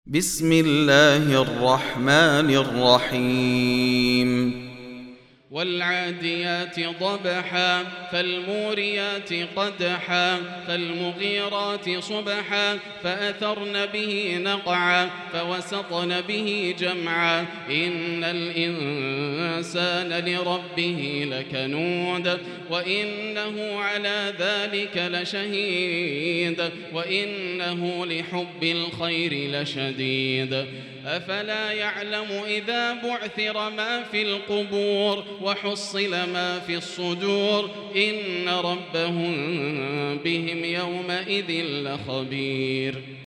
بسم الله الرحمن الرحيم والعاديات ضبحا فالموريات قدحا فالمغيرات صبحا فأثرن به نقعا فوسطن به جمعا إن الإنسان لربه لكنود وإنه على ذلك لشهيد وإنه لحب الخير لشديد أفلا يعلم إذا بعثر ما في القبور وحصل ما في الصدور إن ربهم بهم يومئذ لخبير